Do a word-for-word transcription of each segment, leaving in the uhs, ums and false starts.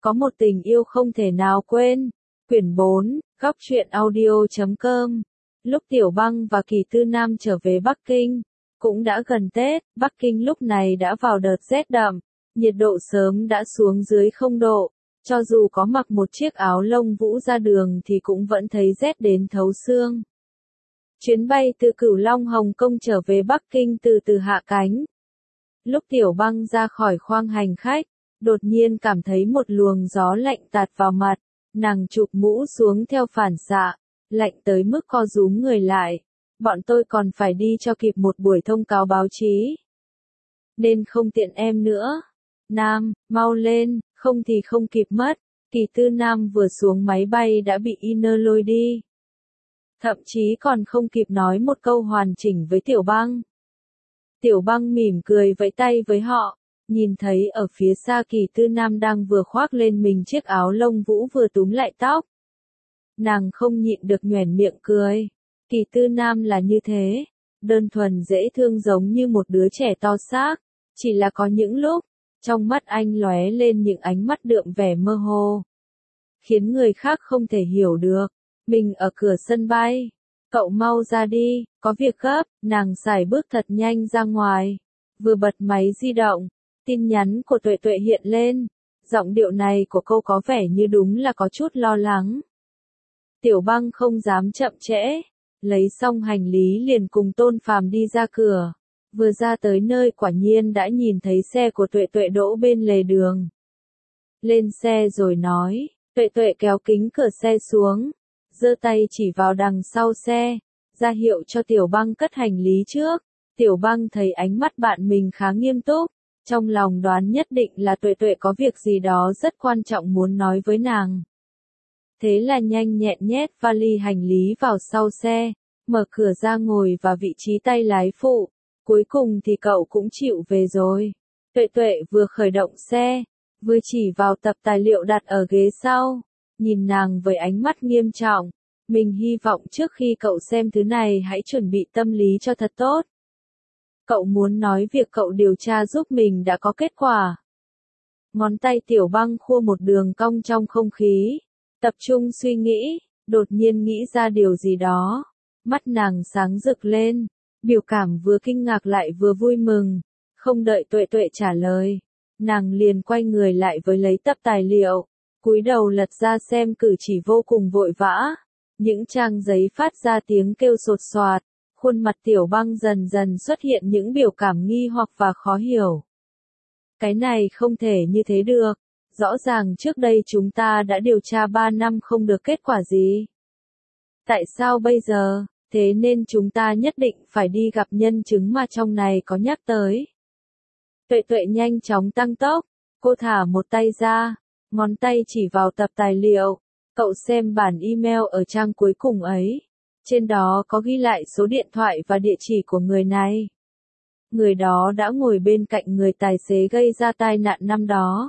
Có một tình yêu không thể nào quên. Quyển bốn, góc truyện audio chấm com. Lúc Tiểu Băng và Kỳ Tư Nam trở về Bắc Kinh, cũng đã gần Tết, Bắc Kinh lúc này đã vào đợt rét đậm, nhiệt độ sớm đã xuống dưới không độ, cho dù có mặc một chiếc áo lông vũ ra đường thì cũng vẫn thấy rét đến thấu xương. Chuyến bay từ Cửu Long Hồng Kông trở về Bắc Kinh từ từ hạ cánh. Lúc Tiểu Băng ra khỏi khoang hành khách, đột nhiên cảm thấy một luồng gió lạnh tạt vào mặt, nàng chụp mũ xuống theo phản xạ, lạnh tới mức co rúm người lại. Bọn tôi còn phải đi cho kịp một buổi thông cáo báo chí, nên không tiện em nữa. Nam, mau lên, không thì không kịp mất. Kỳ Tư Nam vừa xuống máy bay đã bị Iner lôi đi. Thậm chí còn không kịp nói một câu hoàn chỉnh với Tiểu Băng. Tiểu Băng mỉm cười vẫy tay với họ, nhìn thấy ở phía xa Kỳ Tư Nam đang vừa khoác lên mình chiếc áo lông vũ vừa túm lại tóc. Nàng không nhịn được nhoẻn miệng cười. Kỳ Tư Nam là như thế, đơn thuần dễ thương giống như một đứa trẻ to xác, chỉ là có những lúc, trong mắt anh lóe lên những ánh mắt đượm vẻ mơ hồ, khiến người khác không thể hiểu được. Mình ở cửa sân bay, cậu mau ra đi, có việc gấp. Nàng sải bước thật nhanh ra ngoài, vừa bật máy di động, tin nhắn của Tuệ Tuệ hiện lên, giọng điệu này của cô có vẻ như đúng là có chút lo lắng. Tiểu Băng không dám chậm trễ, lấy xong hành lý liền cùng Tôn Phàm đi ra cửa, vừa ra tới nơi quả nhiên đã nhìn thấy xe của Tuệ Tuệ đỗ bên lề đường. Lên xe rồi nói, Tuệ Tuệ kéo kính cửa xe xuống, giơ tay chỉ vào đằng sau xe, ra hiệu cho Tiểu Băng cất hành lý trước. Tiểu Băng thấy ánh mắt bạn mình khá nghiêm túc, trong lòng đoán nhất định là Tuệ Tuệ có việc gì đó rất quan trọng muốn nói với nàng. Thế là nhanh nhẹn nhét vali hành lý vào sau xe, mở cửa ra ngồi vào vị trí tay lái phụ. Cuối cùng thì cậu cũng chịu về rồi. Tuệ Tuệ vừa khởi động xe, vừa chỉ vào tập tài liệu đặt ở ghế sau, nhìn nàng với ánh mắt nghiêm trọng. Mình hy vọng trước khi cậu xem thứ này hãy chuẩn bị tâm lý cho thật tốt. Cậu muốn nói việc cậu điều tra giúp mình đã có kết quả. Ngón tay Tiểu Băng khua một đường cong trong không khí, tập trung suy nghĩ, đột nhiên nghĩ ra điều gì đó. Mắt nàng sáng rực lên, biểu cảm vừa kinh ngạc lại vừa vui mừng. Không đợi Tuệ Tuệ trả lời, nàng liền quay người lại với lấy tập tài liệu, cúi đầu lật ra xem, cử chỉ vô cùng vội vã. Những trang giấy phát ra tiếng kêu sột soạt, khuôn mặt Tiểu Băng dần dần xuất hiện những biểu cảm nghi hoặc và khó hiểu. Cái này không thể như thế được, rõ ràng trước đây chúng ta đã điều tra ba năm không được kết quả gì. Tại sao bây giờ? Thế nên chúng ta nhất định phải đi gặp nhân chứng mà trong này có nhắc tới. Tuệ Tuệ nhanh chóng tăng tốc, cô thả một tay ra, ngón tay chỉ vào tập tài liệu. Cậu xem bản email ở trang cuối cùng ấy, trên đó có ghi lại số điện thoại và địa chỉ của người này. Người đó đã ngồi bên cạnh người tài xế gây ra tai nạn năm đó.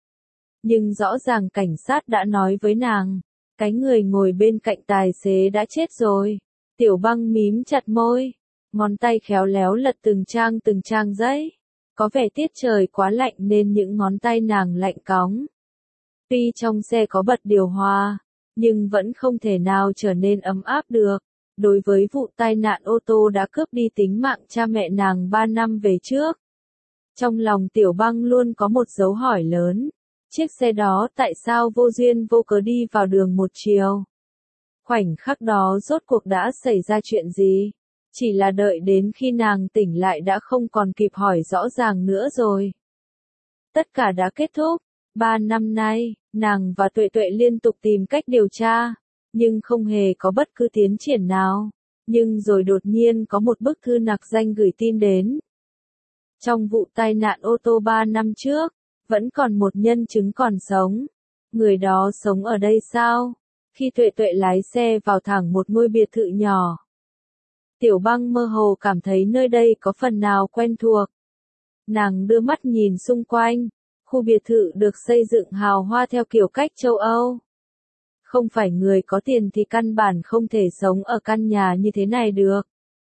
Nhưng rõ ràng cảnh sát đã nói với nàng, cái người ngồi bên cạnh tài xế đã chết rồi. Tiểu Băng mím chặt môi, ngón tay khéo léo lật từng trang từng trang giấy. Có vẻ tiết trời quá lạnh nên những ngón tay nàng lạnh cóng. Tuy trong xe có bật điều hòa, nhưng vẫn không thể nào trở nên ấm áp được. Đối với vụ tai nạn ô tô đã cướp đi tính mạng cha mẹ nàng ba năm về trước, trong lòng Tiểu Băng luôn có một dấu hỏi lớn. Chiếc xe đó tại sao vô duyên vô cớ đi vào đường một chiều? Khoảnh khắc đó rốt cuộc đã xảy ra chuyện gì? Chỉ là đợi đến khi nàng tỉnh lại đã không còn kịp hỏi rõ ràng nữa rồi. Tất cả đã kết thúc. Ba năm nay, nàng và Tuệ Tuệ liên tục tìm cách điều tra, nhưng không hề có bất cứ tiến triển nào. Nhưng rồi đột nhiên có một bức thư nặc danh gửi tin đến. Trong vụ tai nạn ô tô ba năm trước, vẫn còn một nhân chứng còn sống. Người đó sống ở đây sao? Khi Tuệ Tuệ lái xe vào thẳng một ngôi biệt thự nhỏ, Tiểu Băng mơ hồ cảm thấy nơi đây có phần nào quen thuộc. Nàng đưa mắt nhìn xung quanh, khu biệt thự được xây dựng hào hoa theo kiểu cách châu Âu. Không phải người có tiền thì căn bản không thể sống ở căn nhà như thế này được.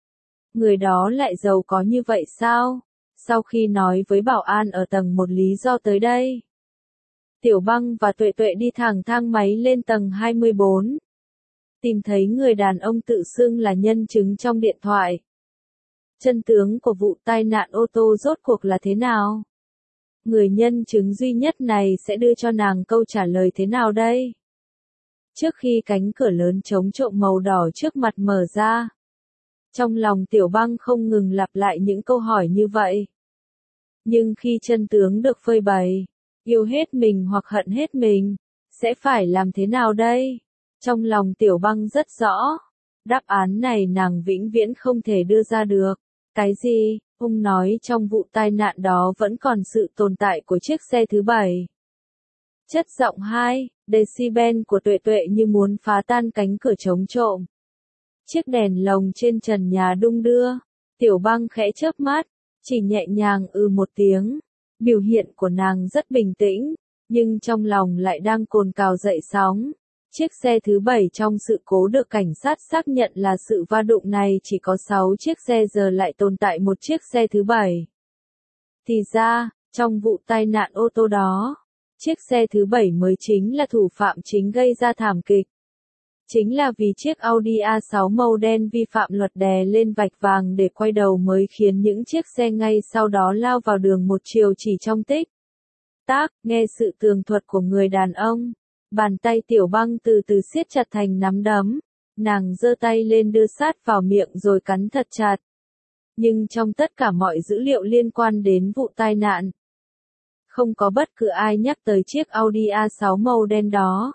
Người đó lại giàu có như vậy sao? Sau khi nói với bảo an ở tầng một lý do tới đây, Tiểu Băng và Tuệ Tuệ đi thẳng thang máy lên tầng hai mươi bốn. Tìm thấy người đàn ông tự xưng là nhân chứng trong điện thoại. Chân tướng của vụ tai nạn ô tô rốt cuộc là thế nào? Người nhân chứng duy nhất này sẽ đưa cho nàng câu trả lời thế nào đây? Trước khi cánh cửa lớn chống trộm màu đỏ trước mặt mở ra, trong lòng Tiểu Băng không ngừng lặp lại những câu hỏi như vậy. Nhưng khi chân tướng được phơi bày, yêu hết mình hoặc hận hết mình, sẽ phải làm thế nào đây? Trong lòng Tiểu Băng rất rõ, đáp án này nàng vĩnh viễn không thể đưa ra được. Cái gì? Ông nói trong vụ tai nạn đó vẫn còn sự tồn tại của chiếc xe thứ bảy. Chất giọng hai, decibel của Tuệ Tuệ như muốn phá tan cánh cửa chống trộm. Chiếc đèn lồng trên trần nhà đung đưa. Tiểu Băng khẽ chớp mắt, chỉ nhẹ nhàng ư một tiếng. Biểu hiện của nàng rất bình tĩnh, nhưng trong lòng lại đang cồn cào dậy sóng. Chiếc xe thứ bảy trong sự cố được cảnh sát xác nhận là sự va đụng này chỉ có sáu chiếc xe giờ lại tồn tại một chiếc xe thứ bảy. Thì ra, trong vụ tai nạn ô tô đó, chiếc xe thứ bảy mới chính là thủ phạm chính gây ra thảm kịch. Chính là vì chiếc Audi A sáu màu đen vi phạm luật đè lên vạch vàng để quay đầu mới khiến những chiếc xe ngay sau đó lao vào đường một chiều chỉ trong tích tắc. Nghe sự tường thuật của người đàn ông, bàn tay Tiểu Băng từ từ siết chặt thành nắm đấm, nàng giơ tay lên đưa sát vào miệng rồi cắn thật chặt. Nhưng trong tất cả mọi dữ liệu liên quan đến vụ tai nạn, không có bất cứ ai nhắc tới chiếc Audi A sáu màu đen đó.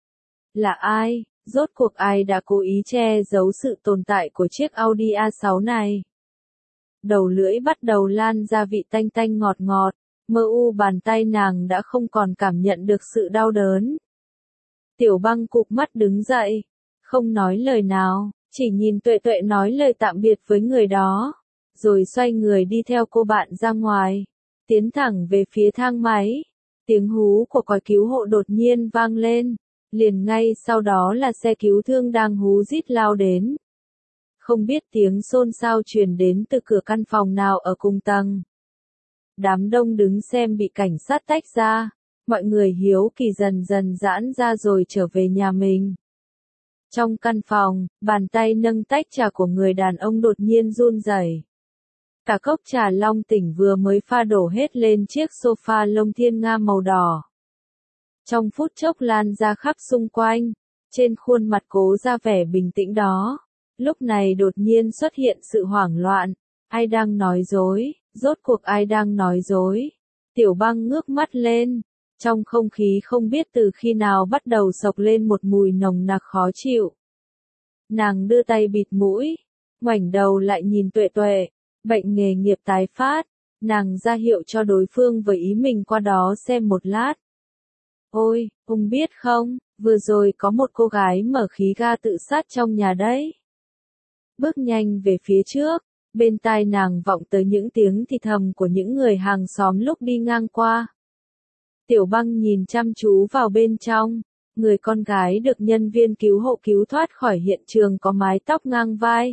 Là ai? Rốt cuộc ai đã cố ý che giấu sự tồn tại của chiếc Audi A sáu này? Đầu lưỡi bắt đầu lan ra vị tanh tanh ngọt ngọt, mơ u bàn tay nàng đã không còn cảm nhận được sự đau đớn. Tiểu Băng cụp mắt đứng dậy, không nói lời nào, chỉ nhìn Tuệ Tuệ nói lời tạm biệt với người đó, rồi xoay người đi theo cô bạn ra ngoài, tiến thẳng về phía thang máy. Tiếng hú của còi cứu hộ đột nhiên vang lên, liền ngay sau đó là xe cứu thương đang hú rít lao đến. Không biết tiếng xôn xao truyền đến từ cửa căn phòng nào ở cùng tầng. Đám đông đứng xem bị cảnh sát tách ra, mọi người hiếu kỳ dần dần giãn ra rồi trở về nhà mình. Trong căn phòng, bàn tay nâng tách trà của người đàn ông đột nhiên run rẩy. Cả cốc trà long tỉnh vừa mới pha đổ hết lên chiếc sofa lông thiên nga màu đỏ. Trong phút chốc lan ra khắp xung quanh, trên khuôn mặt cố ra vẻ bình tĩnh đó. Lúc này đột nhiên xuất hiện sự hoảng loạn. Ai đang nói dối? Rốt cuộc ai đang nói dối? Tiểu Băng ngước mắt lên. Trong không khí không biết từ khi nào bắt đầu sộc lên một mùi nồng nặc khó chịu. Nàng đưa tay bịt mũi, ngoảnh đầu lại nhìn Tuệ Tuệ. Bệnh nghề nghiệp tái phát. Nàng ra hiệu cho đối phương với ý mình qua đó xem một lát. Ôi, ông biết không, vừa rồi có một cô gái mở khí ga tự sát trong nhà đấy. Bước nhanh về phía trước, bên tai nàng vọng tới những tiếng thì thầm của những người hàng xóm lúc đi ngang qua. Tiểu Băng nhìn chăm chú vào bên trong, người con gái được nhân viên cứu hộ cứu thoát khỏi hiện trường có mái tóc ngang vai.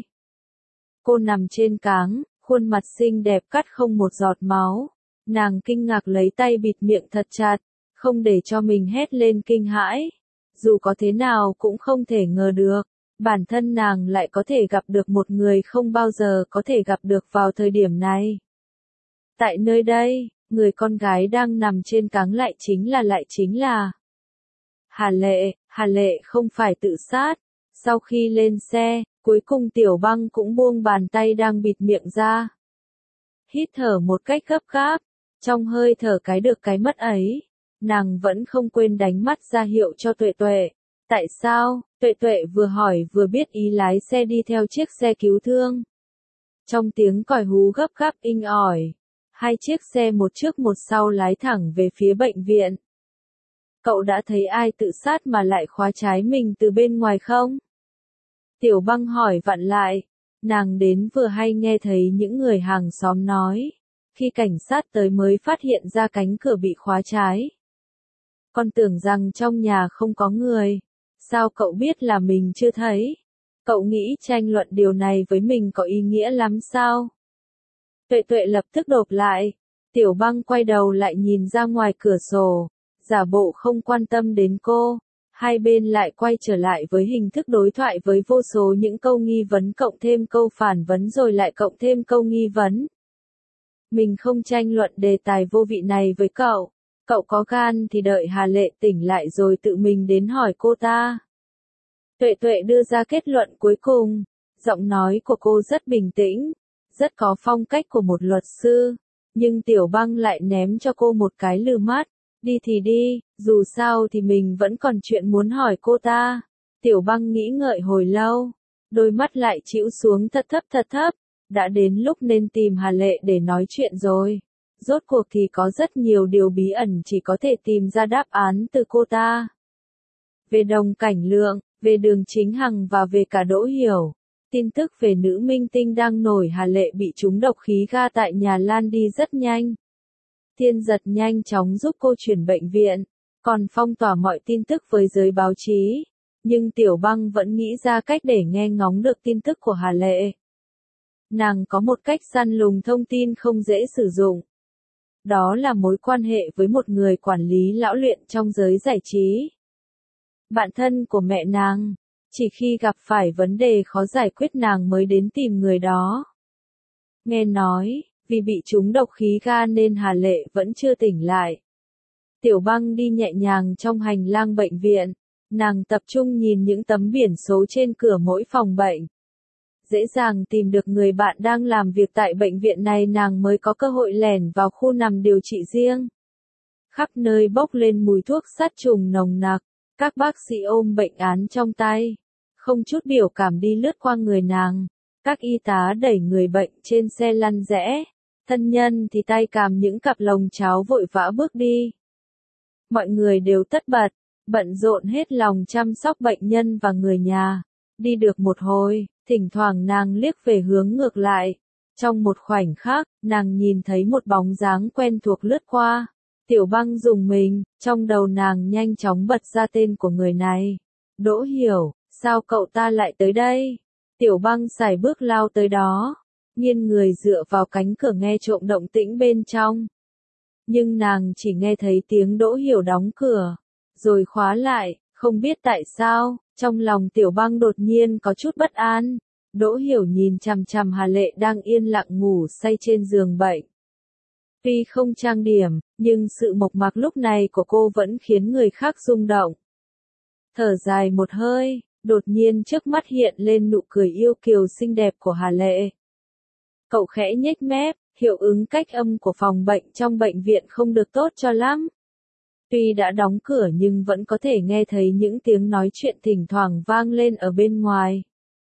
Cô nằm trên cáng, khuôn mặt xinh đẹp cắt không một giọt máu. Nàng kinh ngạc lấy tay bịt miệng thật chặt, không để cho mình hét lên kinh hãi. Dù có thế nào cũng không thể ngờ được, bản thân nàng lại có thể gặp được một người không bao giờ có thể gặp được vào thời điểm này. Tại nơi đây, người con gái đang nằm trên cáng lại chính là lại chính là Hà Lệ. Hà Lệ không phải tự sát. Sau khi lên xe, cuối cùng Tiểu Băng cũng buông bàn tay đang bịt miệng ra. Hít thở một cách gấp gáp, trong hơi thở cái được cái mất ấy, nàng vẫn không quên đánh mắt ra hiệu cho Tuệ Tuệ. Tại sao? Tuệ Tuệ vừa hỏi vừa biết ý lái xe đi theo chiếc xe cứu thương. Trong tiếng còi hú gấp gáp inh ỏi, hai chiếc xe một trước một sau lái thẳng về phía bệnh viện. Cậu đã thấy ai tự sát mà lại khóa trái mình từ bên ngoài không? Tiểu Băng hỏi vặn lại. Nàng đến vừa hay nghe thấy những người hàng xóm nói, khi cảnh sát tới mới phát hiện ra cánh cửa bị khóa trái. Con tưởng rằng trong nhà không có người. Sao cậu biết là mình chưa thấy? Cậu nghĩ tranh luận điều này với mình có ý nghĩa lắm sao? Tuệ Tuệ lập tức đột lại. Tiểu Băng quay đầu lại nhìn ra ngoài cửa sổ. giả bộ không quan tâm đến cô. Hai bên lại quay trở lại với hình thức đối thoại với vô số những câu nghi vấn cộng thêm câu phản vấn rồi lại cộng thêm câu nghi vấn. Mình không tranh luận đề tài vô vị này với cậu. Cậu có gan thì đợi Hà Lệ tỉnh lại rồi tự mình đến hỏi cô ta. Tuệ Tuệ đưa ra kết luận cuối cùng. Giọng nói của cô rất bình tĩnh, rất có phong cách của một luật sư. Nhưng Tiểu Băng lại ném cho cô một cái lừ mắt. Đi thì đi, dù sao thì mình vẫn còn chuyện muốn hỏi cô ta. Tiểu Băng nghĩ ngợi hồi lâu, đôi mắt lại chĩu xuống thật thấp thật thấp. Đã đến lúc nên tìm Hà Lệ để nói chuyện rồi. Rốt cuộc thì có rất nhiều điều bí ẩn chỉ có thể tìm ra đáp án từ cô ta. Về Đồng Cảnh Lượng, về Đường Chính Hằng và về cả Đỗ Hiểu. Tin tức về nữ minh tinh đang nổi Hà Lệ bị trúng độc khí ga tại nhà lan đi rất nhanh. Thiên Giật nhanh chóng giúp cô chuyển bệnh viện, còn phong tỏa mọi tin tức với giới báo chí. Nhưng Tiểu Băng vẫn nghĩ ra cách để nghe ngóng được tin tức của Hà Lệ. Nàng có một cách săn lùng thông tin không dễ sử dụng. Đó là mối quan hệ với một người quản lý lão luyện trong giới giải trí. Bạn thân của mẹ nàng, chỉ khi gặp phải vấn đề khó giải quyết nàng mới đến tìm người đó. Nghe nói, vì bị trúng độc khí ga nên Hà Lệ vẫn chưa tỉnh lại. Tiểu Băng đi nhẹ nhàng trong hành lang bệnh viện, nàng tập trung nhìn những tấm biển số trên cửa mỗi phòng bệnh. Dễ dàng tìm được người bạn đang làm việc tại bệnh viện này nàng mới có cơ hội lẻn vào khu nằm điều trị riêng. Khắp nơi bốc lên mùi thuốc sát trùng nồng nặc, các bác sĩ ôm bệnh án trong tay, không chút biểu cảm đi lướt qua người nàng. Các y tá đẩy người bệnh trên xe lăn rẽ, thân nhân thì tay cầm những cặp lồng cháo vội vã bước đi. Mọi người đều tất bật, bận rộn hết lòng chăm sóc bệnh nhân và người nhà. Đi được một hồi, thỉnh thoảng nàng liếc về hướng ngược lại. Trong một khoảnh khắc, nàng nhìn thấy một bóng dáng quen thuộc lướt qua. Tiểu Băng rùng mình, trong đầu nàng nhanh chóng bật ra tên của người này. Đỗ Hiểu, sao cậu ta lại tới đây? Tiểu Băng sải bước lao tới đó, nghiêng người dựa vào cánh cửa nghe trộm động tĩnh bên trong. Nhưng nàng chỉ nghe thấy tiếng Đỗ Hiểu đóng cửa, rồi khóa lại, không biết tại sao, trong lòng Tiểu Băng đột nhiên có chút bất an. Đỗ Hiểu nhìn chằm chằm Hà Lệ đang yên lặng ngủ say trên giường bệnh. Tuy không trang điểm, nhưng sự mộc mạc lúc này của cô vẫn khiến người khác rung động. Thở dài một hơi, đột nhiên trước mắt hiện lên nụ cười yêu kiều xinh đẹp của Hà Lệ. Cậu khẽ nhếch mép, hiệu ứng cách âm của phòng bệnh trong bệnh viện không được tốt cho lắm. Tuy đã đóng cửa nhưng vẫn có thể nghe thấy những tiếng nói chuyện thỉnh thoảng vang lên ở bên ngoài.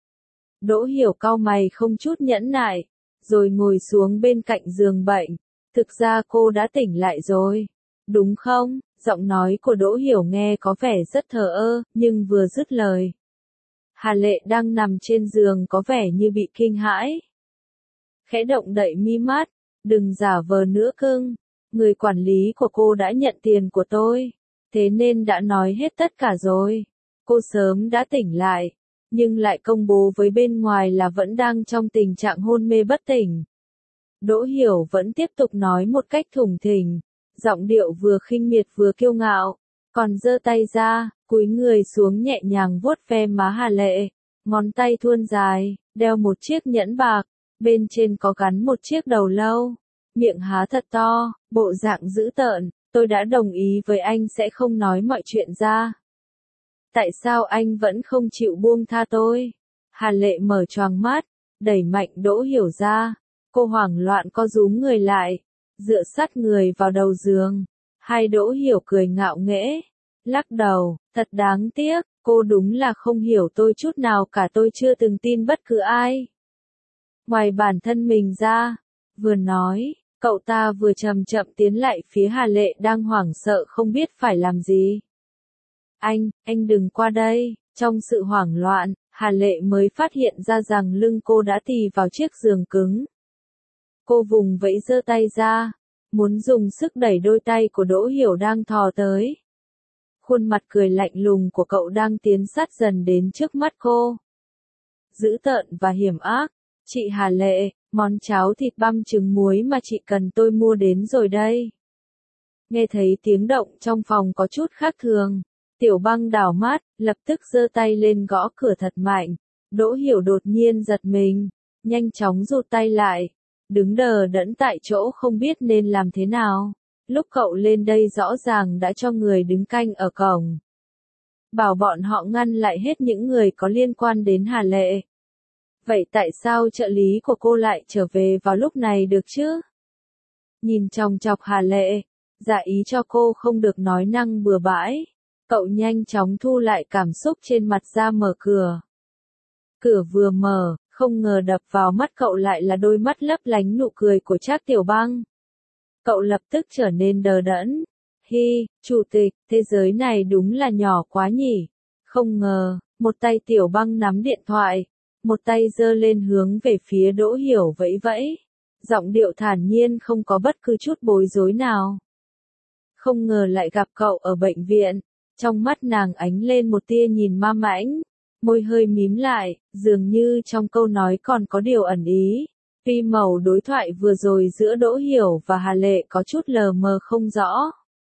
Đỗ Hiểu cau mày không chút nhẫn nại, rồi ngồi xuống bên cạnh giường bệnh. Thực ra cô đã tỉnh lại rồi, đúng không? Giọng nói của Đỗ Hiểu nghe có vẻ rất thờ ơ, nhưng vừa dứt lời, Hà Lệ đang nằm trên giường có vẻ như bị kinh hãi. Khẽ động đậy mi mắt, đừng giả vờ nữa cưng. Người quản lý của cô đã nhận tiền của tôi, thế nên đã nói hết tất cả rồi. Cô sớm đã tỉnh lại, nhưng lại công bố với bên ngoài là vẫn đang trong tình trạng hôn mê bất tỉnh. Đỗ Hiểu vẫn tiếp tục nói một cách thủng thình, giọng điệu vừa khinh miệt vừa kiêu ngạo, còn giơ tay ra, cúi người xuống nhẹ nhàng vuốt ve má Hà Lệ, ngón tay thuôn dài, đeo một chiếc nhẫn bạc, bên trên có gắn một chiếc đầu lâu, miệng há thật to, bộ dạng dữ tợn. Tôi đã đồng ý với anh sẽ không nói mọi chuyện ra. Tại sao anh vẫn không chịu buông tha tôi? Hà Lệ mở choàng mắt, đẩy mạnh Đỗ Hiểu ra. Cô hoảng loạn co rúm người lại, dựa sát người vào đầu giường. Hai Đỗ Hiểu cười ngạo nghễ, lắc đầu, thật đáng tiếc, cô đúng là không hiểu tôi chút nào cả, tôi chưa từng tin bất cứ ai ngoài bản thân mình ra. Vừa nói, cậu ta vừa chậm chậm tiến lại phía Hà Lệ đang hoảng sợ không biết phải làm gì. Anh, anh đừng qua đây. Trong sự hoảng loạn, Hà Lệ mới phát hiện ra rằng lưng cô đã tì vào chiếc giường cứng. Cô vùng vẫy giơ tay ra, muốn dùng sức đẩy đôi tay của Đỗ Hiểu đang thò tới. Khuôn mặt cười lạnh lùng của cậu đang tiến sát dần đến trước mắt cô. Dữ tợn và hiểm ác. Chị Hà Lệ, món cháo thịt băm trứng muối mà chị cần tôi mua đến rồi đây. Nghe thấy tiếng động trong phòng có chút khác thường. Tiểu Băng đảo mắt, lập tức giơ tay lên gõ cửa thật mạnh. Đỗ Hiểu đột nhiên giật mình, nhanh chóng rụt tay lại, đứng đờ đẫn tại chỗ không biết nên làm thế nào. Lúc cậu lên đây rõ ràng đã cho người đứng canh ở cổng. Bảo bọn họ ngăn lại hết những người có liên quan đến Hà Lệ. Vậy tại sao trợ lý của cô lại trở về vào lúc này được chứ? Nhìn chòng chọc Hà Lệ, dạ ý cho cô không được nói năng bừa bãi. Cậu nhanh chóng thu lại cảm xúc trên mặt ra mở cửa. Cửa vừa mở, không ngờ đập vào mắt cậu lại là đôi mắt lấp lánh nụ cười của Trác Tiểu Băng. Cậu lập tức trở nên đờ đẫn. Hi, chủ tịch, thế giới này đúng là nhỏ quá nhỉ. Không ngờ, một tay Tiểu Băng nắm điện thoại, một tay giơ lên hướng về phía Đỗ Hiểu vẫy vẫy. Giọng điệu thản nhiên không có bất cứ chút bối rối nào. Không ngờ lại gặp cậu ở bệnh viện. Trong mắt nàng ánh lên một tia nhìn ma mãnh, môi hơi mím lại, dường như trong câu nói còn có điều ẩn ý. Tuy màu đối thoại vừa rồi giữa Đỗ Hiểu và Hà Lệ có chút lờ mờ không rõ.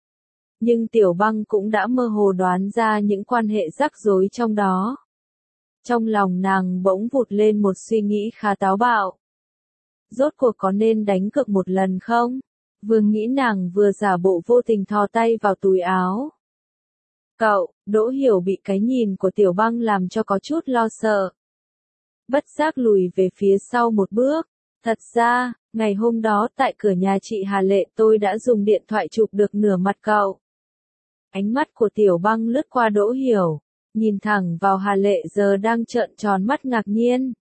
Nhưng Tiểu Băng cũng đã mơ hồ đoán ra những quan hệ rắc rối trong đó. Trong lòng nàng bỗng vụt lên một suy nghĩ khá táo bạo. Rốt cuộc có nên đánh cược một lần không? Vừa nghĩ nàng vừa giả bộ vô tình thò tay vào túi áo. Cậu, Đỗ Hiểu bị cái nhìn của Tiểu Băng làm cho có chút lo sợ. Bất giác lùi về phía sau một bước. Thật ra, ngày hôm đó tại cửa nhà chị Hà Lệ tôi đã dùng điện thoại chụp được nửa mặt cậu. Ánh mắt của Tiểu Băng lướt qua Đỗ Hiểu, nhìn thẳng vào Hà Lệ giờ đang trợn tròn mắt ngạc nhiên.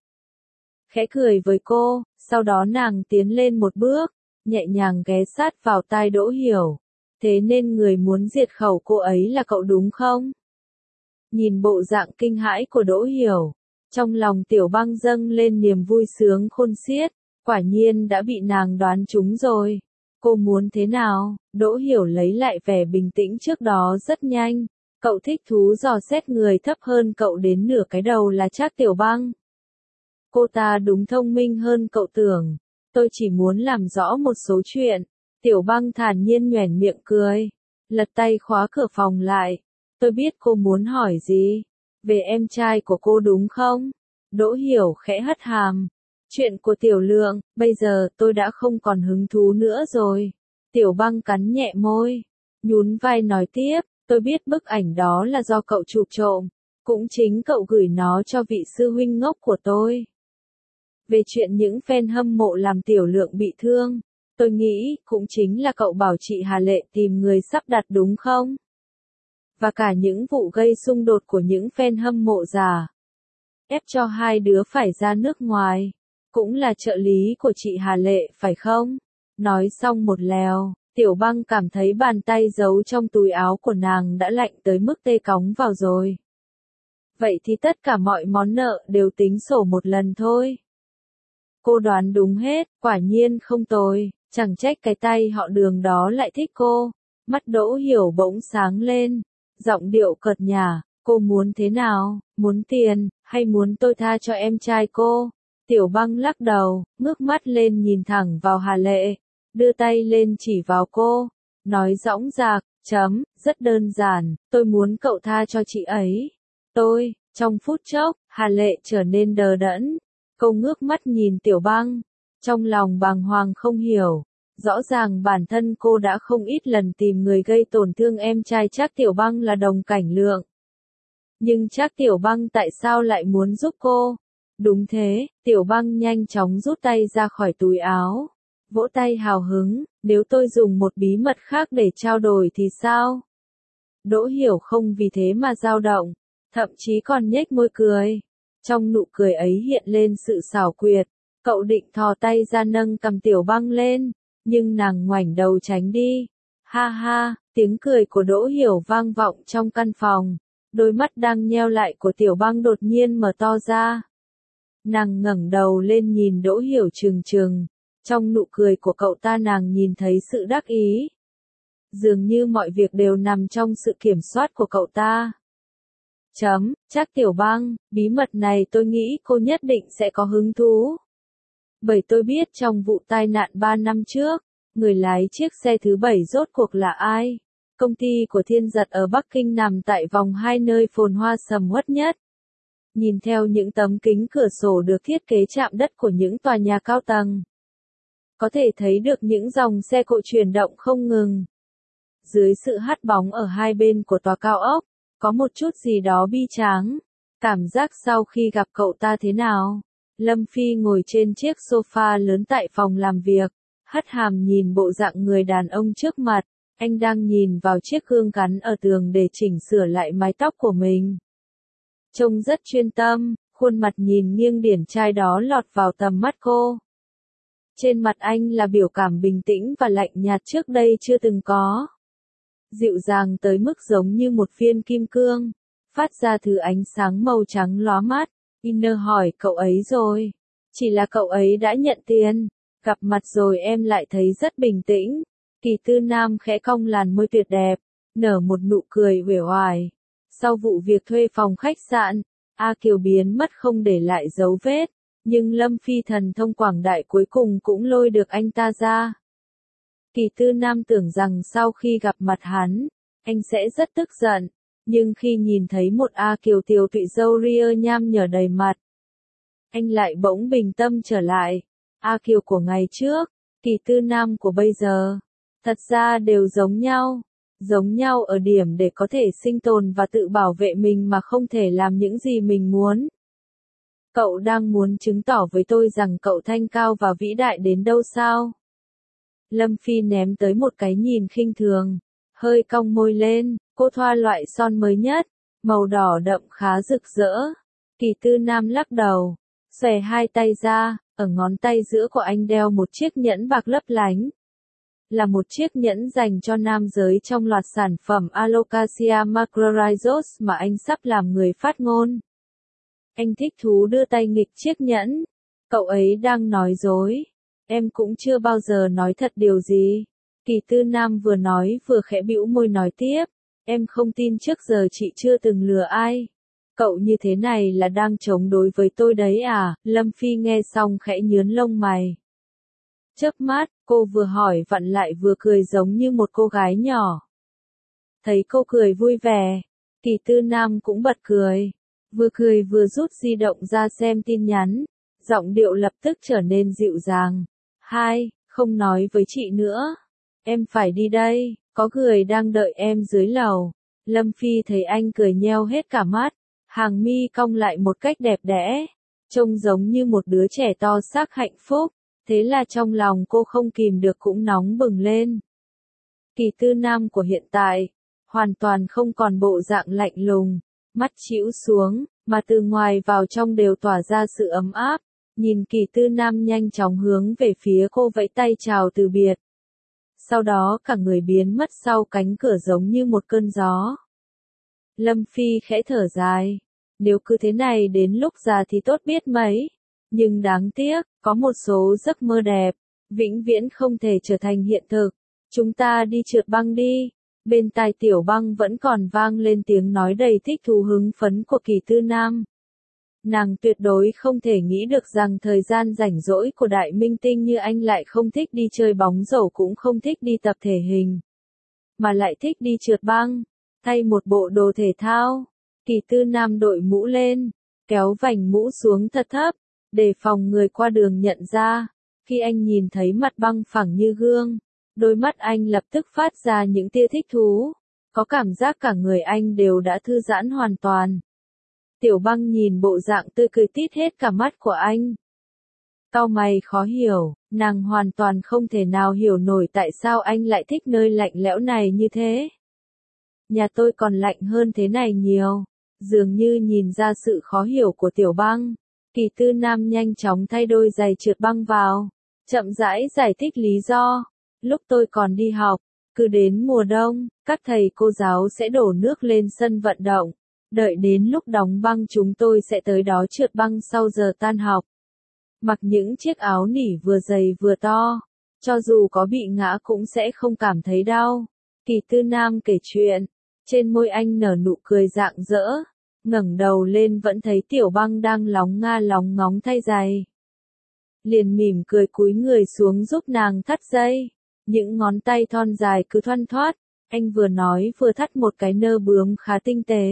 Khẽ cười với cô, sau đó nàng tiến lên một bước, nhẹ nhàng ghé sát vào tai Đỗ Hiểu. Thế nên người muốn diệt khẩu cô ấy là cậu đúng không? Nhìn bộ dạng kinh hãi của Đỗ Hiểu, trong lòng Tiểu Băng dâng lên niềm vui sướng khôn xiết, quả nhiên đã bị nàng đoán trúng rồi. Cô muốn thế nào? Đỗ Hiểu lấy lại vẻ bình tĩnh trước đó rất nhanh. Cậu thích thú dò xét người thấp hơn cậu đến nửa cái đầu là Trác Tiểu Băng. Cô ta đúng thông minh hơn cậu tưởng. Tôi chỉ muốn làm rõ một số chuyện. Tiểu Băng thản nhiên nhoẻn miệng cười, lật tay khóa cửa phòng lại. Tôi biết cô muốn hỏi gì. Về em trai của cô đúng không? Đỗ Hiểu khẽ hất hàm. Chuyện của Tiểu Lượng, bây giờ tôi đã không còn hứng thú nữa rồi. Tiểu Băng cắn nhẹ môi, nhún vai nói tiếp, tôi biết bức ảnh đó là do cậu chụp trộm. Cũng chính cậu gửi nó cho vị sư huynh ngốc của tôi. Về chuyện những fan hâm mộ làm Tiểu Lượng bị thương. Tôi nghĩ, cũng chính là cậu bảo chị Hà Lệ tìm người sắp đặt đúng không? Và cả những vụ gây xung đột của những fan hâm mộ già. Ép cho hai đứa phải ra nước ngoài. Cũng là trợ lý của chị Hà Lệ phải không? Nói xong một lèo, Tiểu Băng cảm thấy bàn tay giấu trong túi áo của nàng đã lạnh tới mức tê cóng vào rồi. Vậy thì tất cả mọi món nợ đều tính sổ một lần thôi. Cô đoán đúng hết, quả nhiên không tồi. Chẳng trách cái tay họ Đường đó lại thích cô. Mắt Đỗ Hiểu bỗng sáng lên. Giọng điệu cợt nhả, cô muốn thế nào, muốn tiền, hay muốn tôi tha cho em trai cô? Tiểu Băng lắc đầu, ngước mắt lên nhìn thẳng vào Hà Lệ, đưa tay lên chỉ vào cô, nói dõng dạc, chấm, rất đơn giản, tôi muốn cậu tha cho chị ấy. Tôi, trong phút chốc, Hà Lệ trở nên đờ đẫn. Cô ngước mắt nhìn Tiểu Băng. Trong lòng bàng hoàng không hiểu, rõ ràng bản thân cô đã không ít lần tìm người gây tổn thương em trai Trác Tiểu Băng là Đồng Cảnh Lượng. Nhưng Trác Tiểu Băng tại sao lại muốn giúp cô? Đúng thế, Tiểu Băng nhanh chóng rút tay ra khỏi túi áo, vỗ tay hào hứng, nếu tôi dùng một bí mật khác để trao đổi thì sao? Đỗ Hiểu không vì thế mà dao động, thậm chí còn nhếch môi cười. Trong nụ cười ấy hiện lên sự xảo quyệt. Cậu định thò tay ra nâng cầm Tiểu Băng lên, nhưng nàng ngoảnh đầu tránh đi. Ha ha, tiếng cười của Đỗ Hiểu vang vọng trong căn phòng. Đôi mắt đang nheo lại của Tiểu Băng đột nhiên mở to ra. Nàng ngẩng đầu lên nhìn Đỗ Hiểu trừng trừng. Trong nụ cười của cậu ta nàng nhìn thấy sự đắc ý. Dường như mọi việc đều nằm trong sự kiểm soát của cậu ta. Chấm, Trác Tiểu Băng, bí mật này tôi nghĩ cô nhất định sẽ có hứng thú. Bởi tôi biết trong vụ tai nạn ba năm trước, Người lái chiếc xe thứ bảy rốt cuộc là ai? Công ty của Thiên Giật ở Bắc Kinh nằm tại vòng hai nơi phồn hoa sầm uất nhất. Nhìn theo những tấm kính cửa sổ được thiết kế chạm đất của những tòa nhà cao tầng, có thể thấy được những dòng xe cộ chuyển động không ngừng. Dưới sự hắt bóng ở hai bên của tòa cao ốc, có một chút gì đó bi tráng. Cảm giác sau khi gặp cậu ta thế nào? Lâm Phi ngồi trên chiếc sofa lớn tại phòng làm việc, hất hàm nhìn bộ dạng người đàn ông trước mặt. Anh đang nhìn vào chiếc gương gắn ở tường để chỉnh sửa lại mái tóc của mình. Trông rất chuyên tâm, khuôn mặt nhìn nghiêng điển trai đó lọt vào tầm mắt cô. Trên mặt anh là biểu cảm bình tĩnh và lạnh nhạt trước đây chưa từng có. Dịu dàng tới mức giống như một viên kim cương, phát ra thứ ánh sáng màu trắng lóa mắt. Inner hỏi cậu ấy rồi. Chỉ là cậu ấy đã nhận tiền. Gặp mặt rồi em lại thấy rất bình tĩnh. Kỳ Tư Nam khẽ cong làn môi tuyệt đẹp, nở một nụ cười uể oải. Sau vụ việc thuê phòng khách sạn, A Kiều biến mất không để lại dấu vết, nhưng Lâm Phi thần thông quảng đại cuối cùng cũng lôi được anh ta ra. Kỳ Tư Nam tưởng rằng sau khi gặp mặt hắn, anh sẽ rất tức giận, nhưng khi nhìn thấy một A Kiều tiều tụy râu ria nham nhở đầy mặt, anh lại bỗng bình tâm trở lại. A Kiều của ngày trước, Kỳ Tư Nam của bây giờ, thật ra đều giống nhau. Giống nhau ở điểm để có thể sinh tồn và tự bảo vệ mình mà không thể làm những gì mình muốn. Cậu đang muốn chứng tỏ với tôi rằng cậu thanh cao và vĩ đại đến đâu sao? Lâm Phi ném tới một cái nhìn khinh thường, hơi cong môi lên, cô thoa loại son mới nhất, màu đỏ đậm khá rực rỡ. Kỳ Tư Nam lắc đầu, xòe hai tay ra, ở ngón tay giữa của anh đeo một chiếc nhẫn bạc lấp lánh. Là một chiếc nhẫn dành cho nam giới trong loạt sản phẩm Alocasia Macrorhizos mà anh sắp làm người phát ngôn. Anh thích thú đưa tay nghịch chiếc nhẫn. Cậu ấy đang nói dối. Em cũng chưa bao giờ nói thật điều gì. Kỳ Tư Nam vừa nói vừa khẽ bĩu môi nói tiếp. Em không tin trước giờ chị chưa từng lừa ai. Cậu như thế này là đang chống đối với tôi đấy à? Lâm Phi nghe xong khẽ nhướng lông mày. Chớp mắt, cô vừa hỏi vặn lại vừa cười giống như một cô gái nhỏ. Thấy cô cười vui vẻ, Kỳ Tư Nam cũng bật cười. Vừa cười vừa rút di động ra xem tin nhắn. Giọng điệu lập tức trở nên dịu dàng. Hai, không nói với chị nữa. Em phải đi đây, có người đang đợi em dưới lầu. Lâm Phi thấy anh cười nheo hết cả mắt. Hàng mi cong lại một cách đẹp đẽ. Trông giống như một đứa trẻ to xác hạnh phúc. Thế là trong lòng cô không kìm được cũng nóng bừng lên. Kỳ Tư Nam của hiện tại, hoàn toàn không còn bộ dạng lạnh lùng, mắt chĩu xuống, mà từ ngoài vào trong đều tỏa ra sự ấm áp. Nhìn Kỳ Tư Nam nhanh chóng hướng về phía cô vẫy tay chào từ biệt. Sau đó cả người biến mất sau cánh cửa giống như một cơn gió. Lâm Phi khẽ thở dài. Nếu cứ thế này đến lúc già thì tốt biết mấy. Nhưng đáng tiếc, có một số giấc mơ đẹp, vĩnh viễn không thể trở thành hiện thực. Chúng ta đi trượt băng đi. Bên tai Tiểu Băng vẫn còn vang lên tiếng nói đầy thích thú hứng phấn của Kỳ Tư Nam. Nàng tuyệt đối không thể nghĩ được rằng thời gian rảnh rỗi của đại minh tinh như anh lại không thích đi chơi bóng rổ cũng không thích đi tập thể hình. Mà lại thích đi trượt băng, thay một bộ đồ thể thao. Kỳ Tư Nam đội mũ lên, kéo vành mũ xuống thật thấp, để phòng người qua đường nhận ra. Khi anh nhìn thấy mặt băng phẳng như gương, đôi mắt anh lập tức phát ra những tia thích thú. Có cảm giác cả người anh đều đã thư giãn hoàn toàn. Tiểu Băng nhìn bộ dạng tươi cười tít hết cả mắt của anh. Cau mày khó hiểu, nàng hoàn toàn không thể nào hiểu nổi tại sao anh lại thích nơi lạnh lẽo này như thế. Nhà tôi còn lạnh hơn thế này nhiều. Dường như nhìn ra sự khó hiểu của Tiểu Băng, Kỳ Tư Nam nhanh chóng thay đôi giày trượt băng vào, chậm rãi giải thích lý do. Lúc tôi còn đi học, cứ đến mùa đông, các thầy cô giáo sẽ đổ nước lên sân vận động. Đợi đến lúc đóng băng chúng tôi sẽ tới đó trượt băng sau giờ tan học. Mặc những chiếc áo nỉ vừa dày vừa to, cho dù có bị ngã cũng sẽ không cảm thấy đau. Kỳ Tư Nam kể chuyện, trên môi anh nở nụ cười rạng rỡ, ngẩng đầu lên vẫn thấy Tiểu Băng đang lóng nga lóng ngóng thay giày. Liền mỉm cười cúi người xuống giúp nàng thắt dây. Những ngón tay thon dài cứ thoăn thoắt, anh vừa nói vừa thắt một cái nơ bướm khá tinh tế.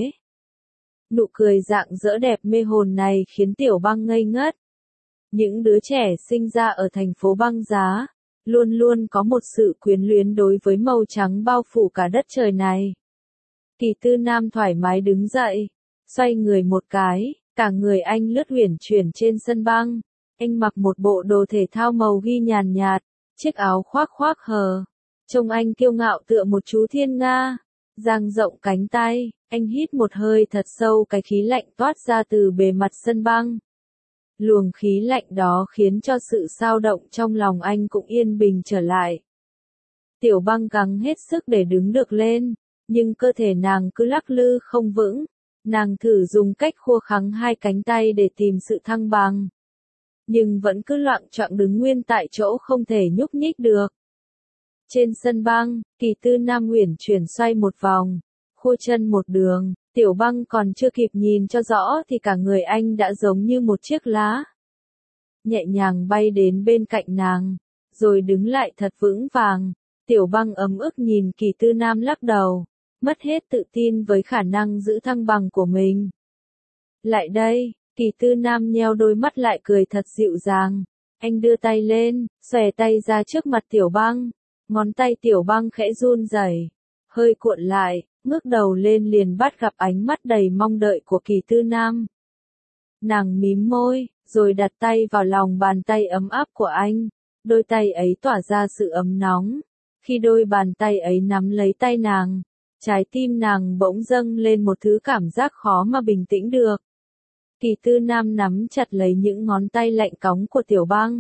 Nụ cười rạng rỡ đẹp mê hồn này khiến Tiểu Băng ngây ngất. Những đứa trẻ sinh ra ở thành phố băng giá, luôn luôn có một sự quyến luyến đối với màu trắng bao phủ cả đất trời này. Kỳ Tư Nam thoải mái đứng dậy, xoay người một cái, cả người anh lướt uyển chuyển trên sân băng. Anh mặc một bộ đồ thể thao màu ghi nhàn nhạt, chiếc áo khoác khoác hờ. Trông anh kiêu ngạo tựa một chú thiên nga, dang rộng cánh tay, anh hít một hơi thật sâu, cái khí lạnh toát ra từ bề mặt sân băng. Luồng khí lạnh đó khiến cho sự xao động trong lòng anh cũng yên bình trở lại. Tiểu Băng gắng hết sức để đứng được lên, nhưng cơ thể nàng cứ lắc lư không vững. Nàng thử dùng cách khua khắng hai cánh tay để tìm sự thăng bằng, nhưng vẫn cứ loạng choạng đứng nguyên tại chỗ không thể nhúc nhích được. Trên sân băng, Kỳ Tư Nam uyển chuyển xoay một vòng, khua chân một đường, Tiểu Băng còn chưa kịp nhìn cho rõ thì cả người anh đã giống như một chiếc lá. Nhẹ nhàng bay đến bên cạnh nàng, rồi đứng lại thật vững vàng. Tiểu Băng ấm ức nhìn Kỳ Tư Nam lắc đầu, mất hết tự tin với khả năng giữ thăng bằng của mình. Lại đây, Kỳ Tư Nam nheo đôi mắt lại cười thật dịu dàng. Anh đưa tay lên, xòe tay ra trước mặt Tiểu Băng. Ngón tay Tiểu Băng khẽ run rẩy, hơi cuộn lại, ngước đầu lên liền bắt gặp ánh mắt đầy mong đợi của Kỳ Tư Nam. Nàng mím môi, rồi đặt tay vào lòng bàn tay ấm áp của anh. Đôi tay ấy tỏa ra sự ấm nóng. Khi đôi bàn tay ấy nắm lấy tay nàng, trái tim nàng bỗng dâng lên một thứ cảm giác khó mà bình tĩnh được. Kỳ Tư Nam nắm chặt lấy những ngón tay lạnh cóng của Tiểu Băng.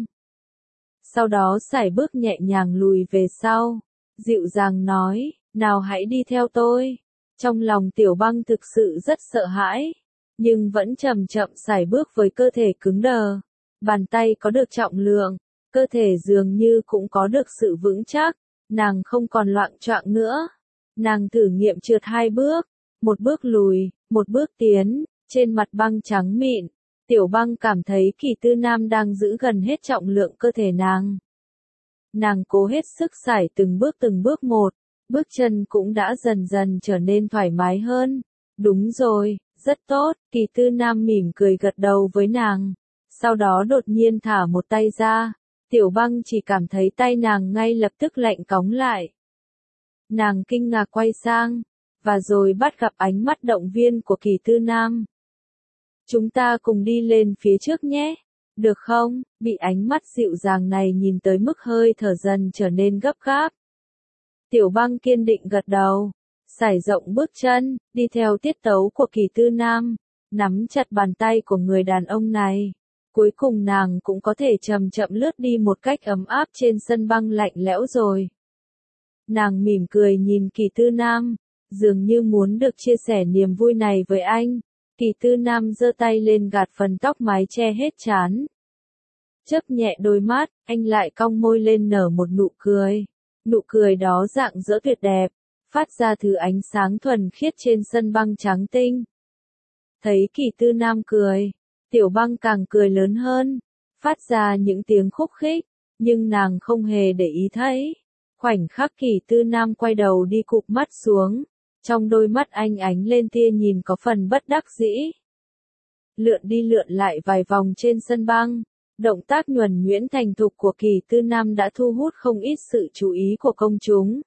Sau đó sải bước nhẹ nhàng lùi về sau, dịu dàng nói, nào hãy đi theo tôi. Trong lòng Tiểu Băng thực sự rất sợ hãi, nhưng vẫn chậm chậm sải bước với cơ thể cứng đờ. Bàn tay có được trọng lượng, cơ thể dường như cũng có được sự vững chắc, nàng không còn loạng choạng nữa. Nàng thử nghiệm trượt hai bước, một bước lùi, một bước tiến, trên mặt băng trắng mịn. Tiểu Băng cảm thấy Kỳ Tư Nam đang giữ gần hết trọng lượng cơ thể nàng. Nàng cố hết sức sải từng bước từng bước một, bước chân cũng đã dần dần trở nên thoải mái hơn. Đúng rồi, rất tốt, Kỳ Tư Nam mỉm cười gật đầu với nàng. Sau đó đột nhiên thả một tay ra, Tiểu Băng chỉ cảm thấy tay nàng ngay lập tức lạnh cóng lại. Nàng kinh ngạc quay sang, và rồi bắt gặp ánh mắt động viên của Kỳ Tư Nam. Chúng ta cùng đi lên phía trước nhé, được không? Bị ánh mắt dịu dàng này nhìn tới mức hơi thở dần trở nên gấp gáp. Tiểu Băng kiên định gật đầu, sải rộng bước chân, đi theo tiết tấu của Kỳ Tư Nam, nắm chặt bàn tay của người đàn ông này. Cuối cùng nàng cũng có thể chậm chậm lướt đi một cách ấm áp trên sân băng lạnh lẽo rồi. Nàng mỉm cười nhìn Kỳ Tư Nam, dường như muốn được chia sẻ niềm vui này với anh. Kỳ Tư Nam giơ tay lên gạt phần tóc mái che hết trán. Chớp nhẹ đôi mắt, anh lại cong môi lên nở một nụ cười. Nụ cười đó rạng rỡ tuyệt đẹp, phát ra thứ ánh sáng thuần khiết trên sân băng trắng tinh. Thấy Kỳ Tư Nam cười, Tiểu Băng càng cười lớn hơn, phát ra những tiếng khúc khích, nhưng nàng không hề để ý thấy. Khoảnh khắc Kỳ Tư Nam quay đầu đi cụp mắt xuống, trong đôi mắt anh ánh lên tia nhìn có phần bất đắc dĩ. Lượn đi lượn lại vài vòng trên sân băng, động tác nhuần nhuyễn thành thục của Kỳ Tư Nam đã thu hút không ít sự chú ý của công chúng.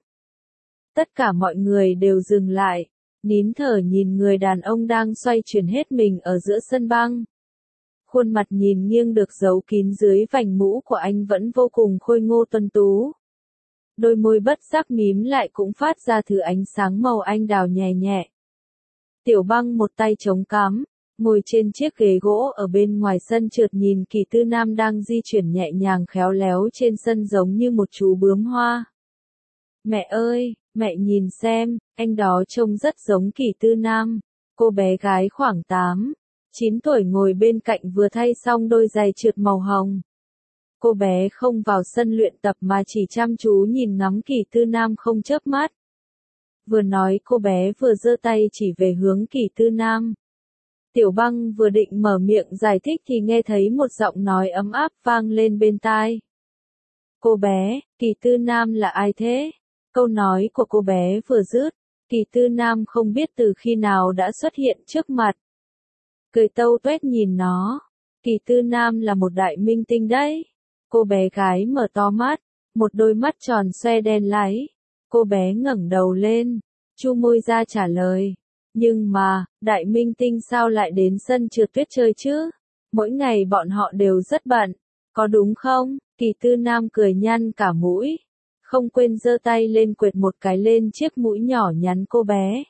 Tất cả mọi người đều dừng lại, nín thở nhìn người đàn ông đang xoay chuyển hết mình ở giữa sân băng. Khuôn mặt nhìn nghiêng được giấu kín dưới vành mũ của anh vẫn vô cùng khôi ngô tuấn tú. Đôi môi bất giác mím lại cũng phát ra thứ ánh sáng màu anh đào nhẹ nhẹ. Tiểu Băng một tay chống cắm, ngồi trên chiếc ghế gỗ ở bên ngoài sân chợt nhìn Kỳ Tư Nam đang di chuyển nhẹ nhàng khéo léo trên sân giống như một chú bướm hoa. Mẹ ơi, mẹ nhìn xem, anh đó trông rất giống Kỳ Tư Nam. Cô bé gái khoảng tám, chín tuổi ngồi bên cạnh vừa thay xong đôi giày trượt màu hồng. Cô bé không vào sân luyện tập mà chỉ chăm chú nhìn ngắm Kỳ Tư Nam không chớp mắt. Vừa nói cô bé vừa giơ tay chỉ về hướng Kỳ Tư Nam. Tiểu Băng vừa định mở miệng giải thích thì nghe thấy một giọng nói ấm áp vang lên bên tai. Cô bé, Kỳ Tư Nam là ai thế? Câu nói của cô bé vừa dứt, Kỳ Tư Nam không biết từ khi nào đã xuất hiện trước mặt. Cười tâu tuét nhìn nó. Kỳ Tư Nam là một đại minh tinh đấy. Cô bé gái mở to mắt, một đôi mắt tròn xoe đen láy. Cô bé ngẩng đầu lên, chu môi ra trả lời. Nhưng mà, đại minh tinh sao lại đến sân trượt tuyết chơi chứ? Mỗi ngày bọn họ đều rất bận, có đúng không? Kỳ Tư Nam cười nhăn cả mũi, không quên giơ tay lên quệt một cái lên chiếc mũi nhỏ nhắn cô bé.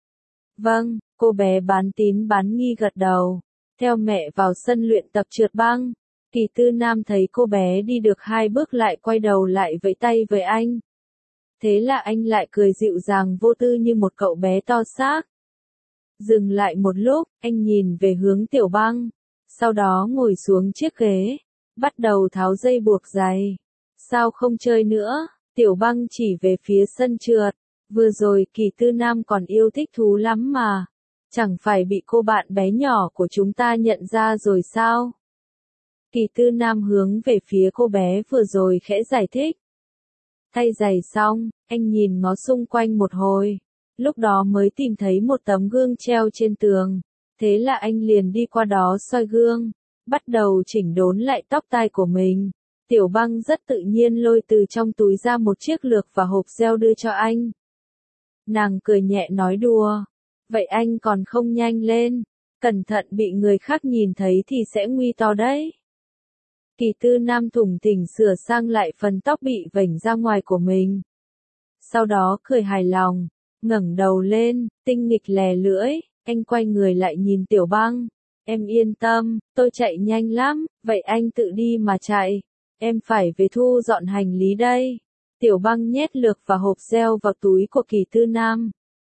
Vâng, cô bé bán tín bán nghi gật đầu, theo mẹ vào sân luyện tập trượt băng. Kỳ Tư Nam thấy cô bé đi được hai bước lại quay đầu lại vẫy tay với anh. Thế là anh lại cười dịu dàng vô tư như một cậu bé to xác. Dừng lại một lúc, anh nhìn về hướng Tiểu Băng, sau đó ngồi xuống chiếc ghế, bắt đầu tháo dây buộc giày. Sao không chơi nữa? Tiểu Băng chỉ về phía sân trượt. Vừa rồi Kỳ Tư Nam còn yêu thích thú lắm mà. Chẳng phải bị cô bạn bé nhỏ của chúng ta nhận ra rồi sao? Kỳ Tư Nam hướng về phía cô bé vừa rồi khẽ giải thích. Thay giày xong, anh nhìn ngó xung quanh một hồi. Lúc đó mới tìm thấy một tấm gương treo trên tường. Thế là anh liền đi qua đó soi gương, bắt đầu chỉnh đốn lại tóc tai của mình. Tiểu Băng rất tự nhiên lôi từ trong túi ra một chiếc lược và hộp gel đưa cho anh. Nàng cười nhẹ nói đùa. Vậy anh còn không nhanh lên, cẩn thận bị người khác nhìn thấy thì sẽ nguy to đấy. Kỳ Tư Nam thủng thỉnh sửa sang lại phần tóc bị vểnh ra ngoài của mình. Sau đó cười hài lòng, ngẩng đầu lên, tinh nghịch lè lưỡi, anh quay người lại nhìn Tiểu Băng. Em yên tâm, tôi chạy nhanh lắm, vậy anh tự đi mà chạy. Em phải về thu dọn hành lý đây. Tiểu Băng nhét lược và hộp gel vào túi của Kỳ Tư Nam.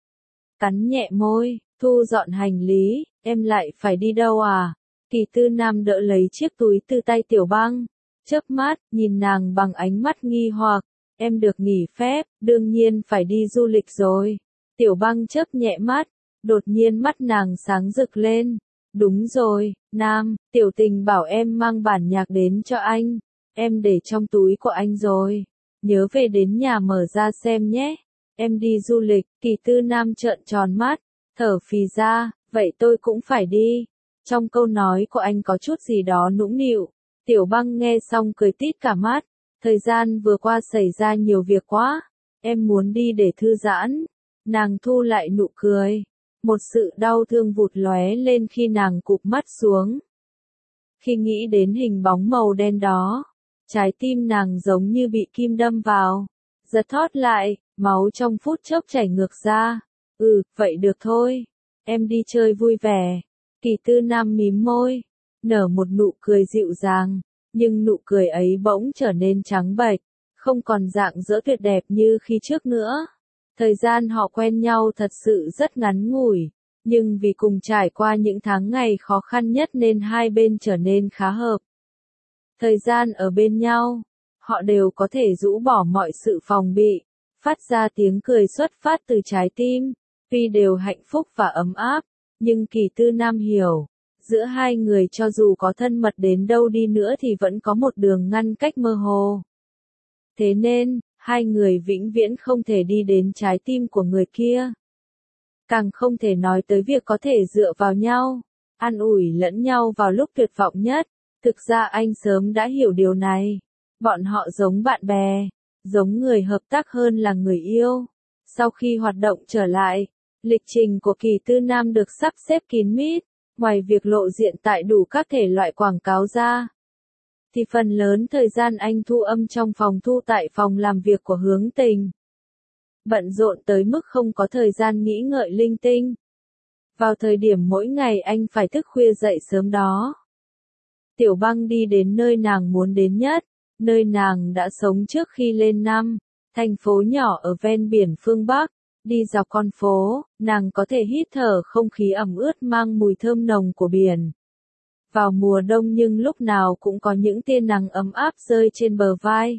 Cắn nhẹ môi, thu dọn hành lý, em lại phải đi đâu à? Kỳ Tư Nam đỡ lấy chiếc túi từ tay Tiểu Băng, chớp mắt, nhìn nàng bằng ánh mắt nghi hoặc. Em được nghỉ phép, đương nhiên phải đi du lịch rồi. Tiểu Băng chớp nhẹ mắt, đột nhiên mắt nàng sáng rực lên. Đúng rồi, Nam, Tiểu Tình bảo em mang bản nhạc đến cho anh. Em để trong túi của anh rồi. Nhớ về đến nhà mở ra xem nhé. Em đi du lịch. Kỳ Tư Nam trợn tròn mắt, thở phì ra, vậy tôi cũng phải đi. Trong câu nói của anh có chút gì đó nũng nịu. Tiểu Băng nghe xong cười tít cả mắt. Thời gian vừa qua xảy ra nhiều việc quá. Em muốn đi để thư giãn. Nàng thu lại nụ cười. Một sự đau thương vụt lóe lên khi nàng cụp mắt xuống. Khi nghĩ đến hình bóng màu đen đó, trái tim nàng giống như bị kim đâm vào. Giật thót lại, máu trong phút chốc chảy ngược ra. Ừ, vậy được thôi. Em đi chơi vui vẻ. Kỳ Tư Nam mím môi, nở một nụ cười dịu dàng, nhưng nụ cười ấy bỗng trở nên trắng bệch, không còn dạng dỡ tuyệt đẹp như khi trước nữa. Thời gian họ quen nhau thật sự rất ngắn ngủi, nhưng vì cùng trải qua những tháng ngày khó khăn nhất nên hai bên trở nên khá hợp. Thời gian ở bên nhau, họ đều có thể rũ bỏ mọi sự phòng bị, phát ra tiếng cười xuất phát từ trái tim, tuy đều hạnh phúc và ấm áp, nhưng Kỳ Tư Nam hiểu, giữa hai người cho dù có thân mật đến đâu đi nữa thì vẫn có một đường ngăn cách mơ hồ. Thế nên, hai người vĩnh viễn không thể đi đến trái tim của người kia. Càng không thể nói tới việc có thể dựa vào nhau, an ủi lẫn nhau vào lúc tuyệt vọng nhất. Thực ra anh sớm đã hiểu điều này. Bọn họ giống bạn bè, giống người hợp tác hơn là người yêu. Sau khi hoạt động trở lại, lịch trình của Kỳ Tư Nam được sắp xếp kín mít, ngoài việc lộ diện tại đủ các thể loại quảng cáo ra, thì phần lớn thời gian anh thu âm trong phòng thu tại phòng làm việc của Hướng Tình. Bận rộn tới mức không có thời gian nghĩ ngợi linh tinh. Vào thời điểm mỗi ngày anh phải thức khuya dậy sớm đó, Tiểu Băng đi đến nơi nàng muốn đến nhất, nơi nàng đã sống trước khi lên năm, thành phố nhỏ ở ven biển phương Bắc. Đi dọc con phố, nàng có thể hít thở không khí ẩm ướt mang mùi thơm nồng của biển. Vào mùa đông nhưng lúc nào cũng có những tia nắng ấm áp rơi trên bờ vai.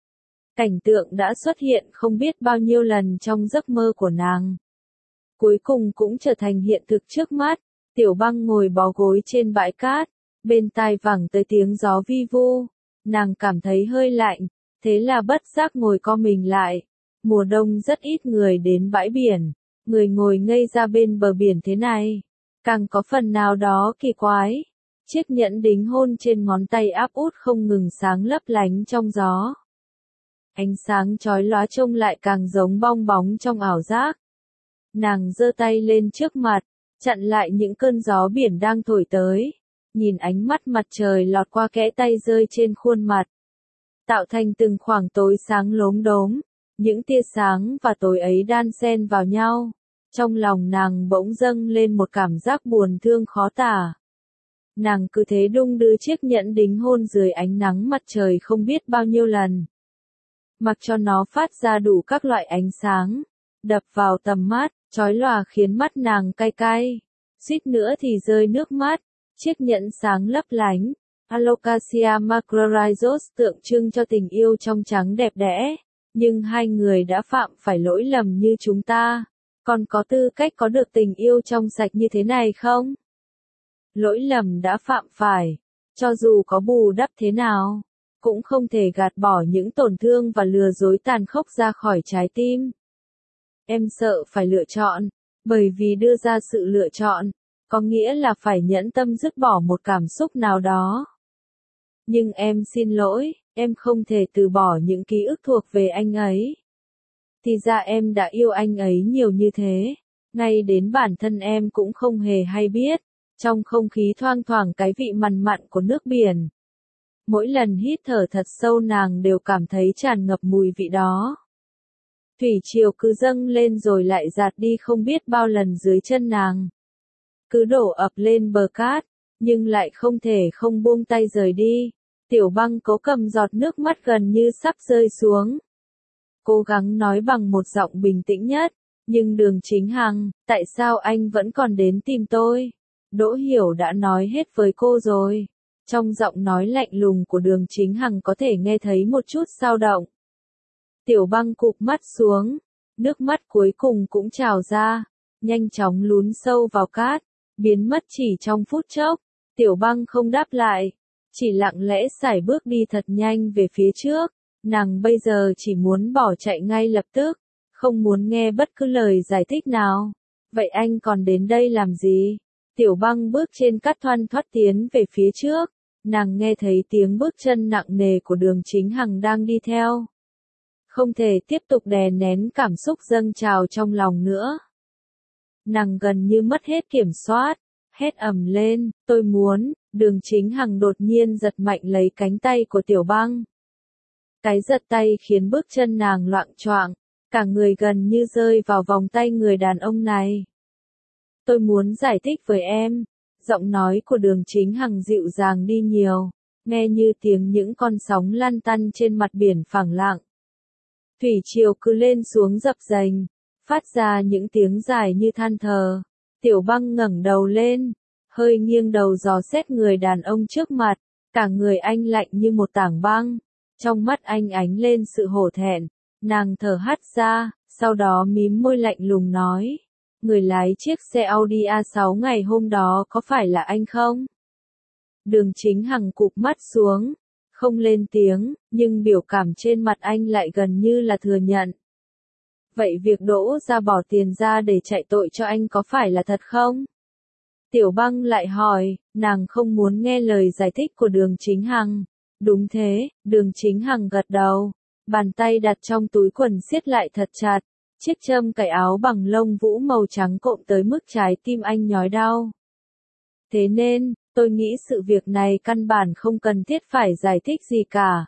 Cảnh tượng đã xuất hiện không biết bao nhiêu lần trong giấc mơ của nàng. Cuối cùng cũng trở thành hiện thực trước mắt. Tiểu Băng ngồi bó gối trên bãi cát, bên tai vẳng tới tiếng gió vi vu. Nàng cảm thấy hơi lạnh, Thế là bất giác ngồi co mình lại. Mùa đông rất ít người đến bãi biển, người ngồi ngây ra bên bờ biển thế này. Càng có phần nào đó kỳ quái. Chiếc nhẫn đính hôn trên ngón tay áp út không ngừng sáng lấp lánh trong gió. Ánh sáng chói lóa trông lại càng giống bong bóng trong ảo giác. Nàng giơ tay lên trước mặt, chặn lại những cơn gió biển đang thổi tới. Nhìn ánh mắt mặt trời lọt qua kẽ tay rơi trên khuôn mặt. Tạo thành từng khoảng tối sáng lốm đốm. Những tia sáng và tối ấy đan xen vào nhau. Trong lòng nàng bỗng dâng lên một cảm giác buồn thương khó tả. Nàng cứ thế đung đưa chiếc nhẫn đính hôn dưới ánh nắng mặt trời không biết bao nhiêu lần. Mặc cho nó phát ra đủ các loại ánh sáng, đập vào tầm mắt, chói lòa khiến mắt nàng cay cay. Suýt nữa thì rơi nước mắt, chiếc nhẫn sáng lấp lánh. Alocasia macrorhizos tượng trưng cho tình yêu trong trắng đẹp đẽ. Nhưng hai người đã phạm phải lỗi lầm như chúng ta, còn có tư cách có được tình yêu trong sạch như thế này không? Lỗi lầm đã phạm phải, cho dù có bù đắp thế nào, cũng không thể gạt bỏ những tổn thương và lừa dối tàn khốc ra khỏi trái tim. Em sợ phải lựa chọn, bởi vì đưa ra sự lựa chọn, có nghĩa là phải nhẫn tâm dứt bỏ một cảm xúc nào đó. Nhưng em xin lỗi, em không thể từ bỏ những ký ức thuộc về anh ấy. Thì ra em đã yêu anh ấy nhiều như thế, ngay đến bản thân em cũng không hề hay biết, trong không khí thoang thoảng cái vị mặn mặn của nước biển. Mỗi lần hít thở thật sâu nàng đều cảm thấy tràn ngập mùi vị đó. Thủy triều cứ dâng lên rồi lại dạt đi không biết bao lần dưới chân nàng. Cứ đổ ập lên bờ cát, nhưng lại không thể không buông tay rời đi. Tiểu Băng cố cầm giọt nước mắt gần như sắp rơi xuống. Cố gắng nói bằng một giọng bình tĩnh nhất, nhưng Đường Chính Hằng, tại sao anh vẫn còn đến tìm tôi? Đỗ Hiểu đã nói hết với cô rồi. Trong giọng nói lạnh lùng của Đường Chính Hằng có thể nghe thấy một chút dao động. Tiểu Băng cụp mắt xuống, nước mắt cuối cùng cũng trào ra, nhanh chóng lún sâu vào cát, biến mất chỉ trong phút chốc. Tiểu Băng không đáp lại, chỉ lặng lẽ sải bước đi thật nhanh về phía trước. Nàng bây giờ chỉ muốn bỏ chạy ngay lập tức, không muốn nghe bất cứ lời giải thích nào. Vậy anh còn đến đây làm gì? Tiểu Băng bước trên cát thoăn thoắt tiến về phía trước. Nàng nghe thấy tiếng bước chân nặng nề của Đường Chính Hằng đang đi theo. Không thể tiếp tục đè nén cảm xúc dâng trào trong lòng nữa. Nàng gần như mất hết kiểm soát, hét ầm lên, tôi muốn. Đường Chính Hằng đột nhiên giật mạnh lấy cánh tay của Tiểu Băng. Cái giật tay khiến bước chân nàng loạng choạng, cả người gần như rơi vào vòng tay người đàn ông này. Tôi muốn giải thích với em. Giọng nói của Đường Chính Hằng dịu dàng đi nhiều, nghe như tiếng những con sóng lăn tăn trên mặt biển phẳng lặng. Thủy triều cứ lên xuống dập dềnh, phát ra những tiếng dài như than thở. Tiểu Băng ngẩng đầu lên, hơi nghiêng đầu dò xét người đàn ông trước mặt, cả người anh lạnh như một tảng băng, trong mắt anh ánh lên sự hổ thẹn, nàng thở hắt ra, sau đó mím môi lạnh lùng nói, người lái chiếc xe Audi a sáu ngày hôm đó có phải là anh không? Đường Chính Hằng cụp mắt xuống, không lên tiếng, nhưng biểu cảm trên mặt anh lại gần như là thừa nhận. Vậy việc Đỗ ra bỏ tiền ra để chạy tội cho anh có phải là thật không? Tiểu Băng lại hỏi, nàng không muốn nghe lời giải thích của Đường Chính Hằng. Đúng thế, Đường Chính Hằng gật đầu, bàn tay đặt trong túi quần siết lại thật chặt, chiếc châm cài áo bằng lông vũ màu trắng cộm tới mức trái tim anh nhói đau. Thế nên, tôi nghĩ sự việc này căn bản không cần thiết phải giải thích gì cả.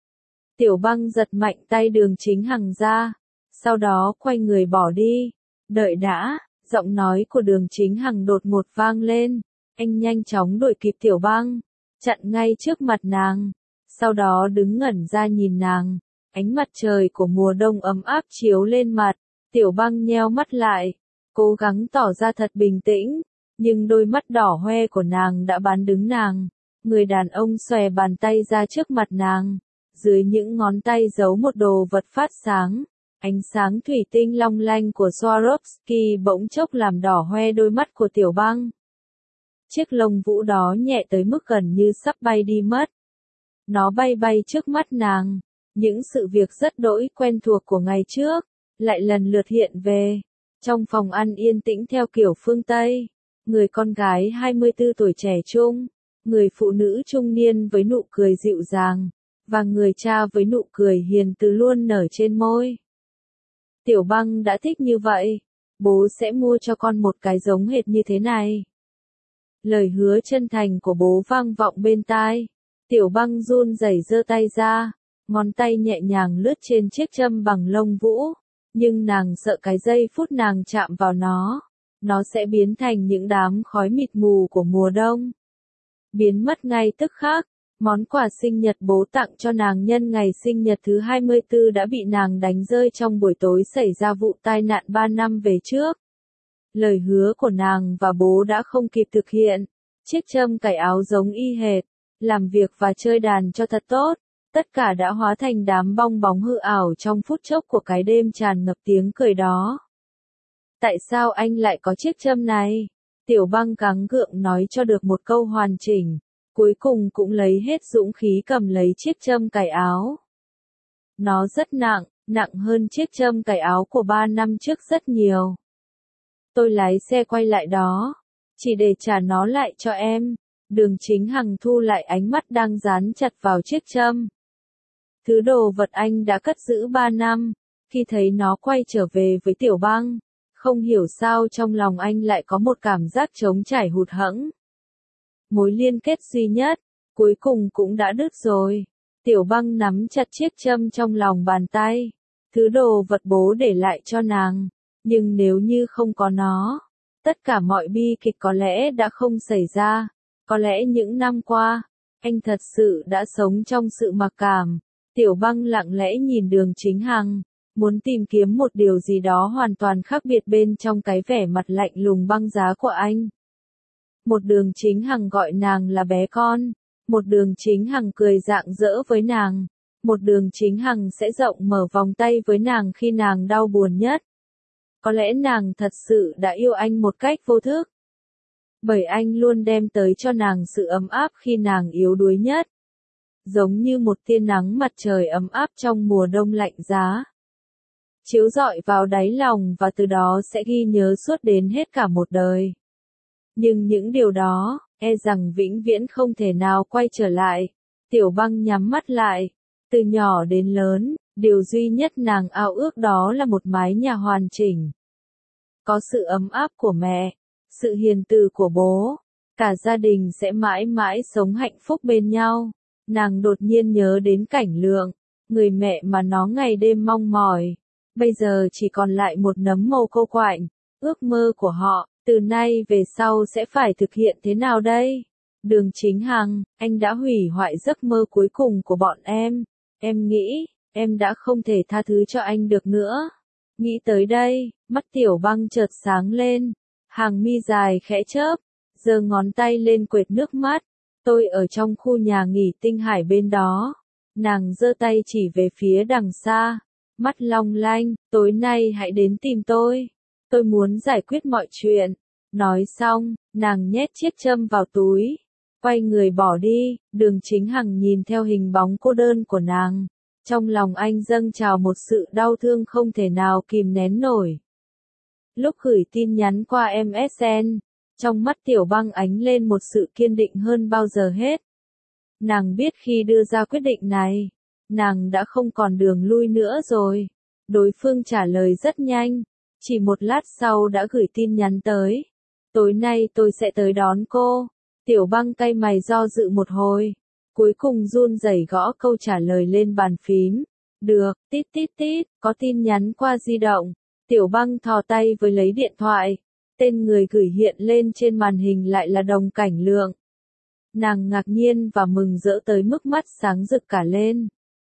Tiểu Băng giật mạnh tay Đường Chính Hằng ra, sau đó quay người bỏ đi. Đợi đã, giọng nói của Đường Chính Hằng đột ngột vang lên, anh nhanh chóng đuổi kịp Tiểu Băng, chặn ngay trước mặt nàng, sau đó đứng ngẩn ra nhìn nàng, ánh mặt trời của mùa đông ấm áp chiếu lên mặt, Tiểu Băng nheo mắt lại, cố gắng tỏ ra thật bình tĩnh, nhưng đôi mắt đỏ hoe của nàng đã bán đứng nàng. Người đàn ông xòe bàn tay ra trước mặt nàng, dưới những ngón tay giấu một đồ vật phát sáng. Ánh sáng thủy tinh long lanh của Swarovski bỗng chốc làm đỏ hoe đôi mắt của Tiểu Băng. Chiếc lông vũ đó nhẹ tới mức gần như sắp bay đi mất. Nó bay bay trước mắt nàng, Những sự việc rất đỗi quen thuộc của ngày trước, lại lần lượt hiện về. Trong phòng ăn yên tĩnh theo kiểu phương Tây, người con gái hai mươi tư tuổi trẻ trung, người phụ nữ trung niên với nụ cười dịu dàng, và người cha với nụ cười hiền từ luôn nở trên môi. Tiểu Băng đã thích như vậy, bố sẽ mua cho con một cái giống hệt như thế này. Lời hứa chân thành của bố vang vọng bên tai. Tiểu Băng run rẩy giơ tay ra, ngón tay nhẹ nhàng lướt trên chiếc châm bằng lông vũ, nhưng nàng sợ cái giây phút nàng chạm vào nó, nó sẽ biến thành những đám khói mịt mù của mùa đông. Biến mất ngay tức khắc, món quà sinh nhật bố tặng cho nàng nhân ngày sinh nhật thứ hai mươi tư đã bị nàng đánh rơi trong buổi tối xảy ra vụ tai nạn ba năm về trước. Lời hứa của nàng và bố đã không kịp thực hiện, chiếc châm cài áo giống y hệt, làm việc và chơi đàn cho thật tốt, tất cả đã hóa thành đám bong bóng hư ảo trong phút chốc của cái đêm tràn ngập tiếng cười đó. Tại sao anh lại có chiếc châm này? Tiểu Băng gắng gượng nói cho được một câu hoàn chỉnh, cuối cùng cũng lấy hết dũng khí cầm lấy chiếc châm cài áo. Nó rất nặng, nặng hơn chiếc châm cài áo của ba năm trước rất nhiều. Tôi lái xe quay lại đó, chỉ để trả nó lại cho em. Đường Chính Hằng thu lại ánh mắt đang dán chặt vào chiếc châm. Thứ đồ vật anh đã cất giữ ba năm, khi thấy nó quay trở về với Tiểu Băng, không hiểu sao trong lòng anh lại có một cảm giác trống trải hụt hẫng. Mối liên kết duy nhất, cuối cùng cũng đã đứt rồi. Tiểu Băng nắm chặt chiếc châm trong lòng bàn tay, thứ đồ vật bố để lại cho nàng, nhưng nếu như không có nó, tất cả mọi bi kịch có lẽ đã không xảy ra. Có lẽ những năm qua, anh thật sự đã sống trong sự mặc cảm. Tiểu Băng lặng lẽ nhìn Đường Chính Hằng, muốn tìm kiếm một điều gì đó hoàn toàn khác biệt bên trong cái vẻ mặt lạnh lùng băng giá của anh. Một Đường Chính Hằng gọi nàng là bé con, một Đường Chính Hằng cười rạng rỡ với nàng, một Đường Chính Hằng sẽ rộng mở vòng tay với nàng khi nàng đau buồn nhất. Có lẽ nàng thật sự đã yêu anh một cách vô thức. Bởi anh luôn đem tới cho nàng sự ấm áp khi nàng yếu đuối nhất. Giống như một tia nắng mặt trời ấm áp trong mùa đông lạnh giá. Chiếu rọi vào đáy lòng và từ đó sẽ ghi nhớ suốt đến hết cả một đời. Nhưng những điều đó, e rằng vĩnh viễn không thể nào quay trở lại. Tiểu Băng nhắm mắt lại. Từ nhỏ đến lớn, điều duy nhất nàng ao ước đó là một mái nhà hoàn chỉnh. Có sự ấm áp của mẹ, sự hiền từ của bố, cả gia đình sẽ mãi mãi sống hạnh phúc bên nhau. Nàng đột nhiên nhớ đến Cảnh Lượng, người mẹ mà nó ngày đêm mong mỏi. Bây giờ chỉ còn lại một nấm mồ cô quạnh, ước mơ của họ, từ nay về sau sẽ phải thực hiện thế nào đây? Đường Chính Hằng, anh đã hủy hoại giấc mơ cuối cùng của bọn em. Em nghĩ, em đã không thể tha thứ cho anh được nữa. Nghĩ tới đây, mắt Tiểu Băng chợt sáng lên. Hàng mi dài khẽ chớp, giơ ngón tay lên quệt nước mắt. Tôi ở trong khu nhà nghỉ Tinh Hải bên đó. Nàng giơ tay chỉ về phía đằng xa. Mắt long lanh, tối nay hãy đến tìm tôi. Tôi muốn giải quyết mọi chuyện. Nói xong, nàng nhét chiếc châm vào túi. Quay người bỏ đi, Đường Chính Hằng nhìn theo hình bóng cô đơn của nàng. Trong lòng anh dâng trào một sự đau thương không thể nào kìm nén nổi. Lúc gửi tin nhắn qua em ét en, trong mắt Tiểu Băng ánh lên một sự kiên định hơn bao giờ hết. Nàng biết khi đưa ra quyết định này, nàng đã không còn đường lui nữa rồi. Đối phương trả lời rất nhanh, chỉ một lát sau đã gửi tin nhắn tới. Tối nay tôi sẽ tới đón cô. Tiểu Băng cay mày do dự một hồi, cuối cùng run rẩy gõ câu trả lời lên bàn phím. Được, tít tít tít, có tin nhắn qua di động. Tiểu Băng thò tay với lấy điện thoại. Tên người gửi hiện lên trên màn hình lại là Đồng Cảnh Lượng. Nàng ngạc nhiên và mừng rỡ tới mức mắt sáng rực cả lên.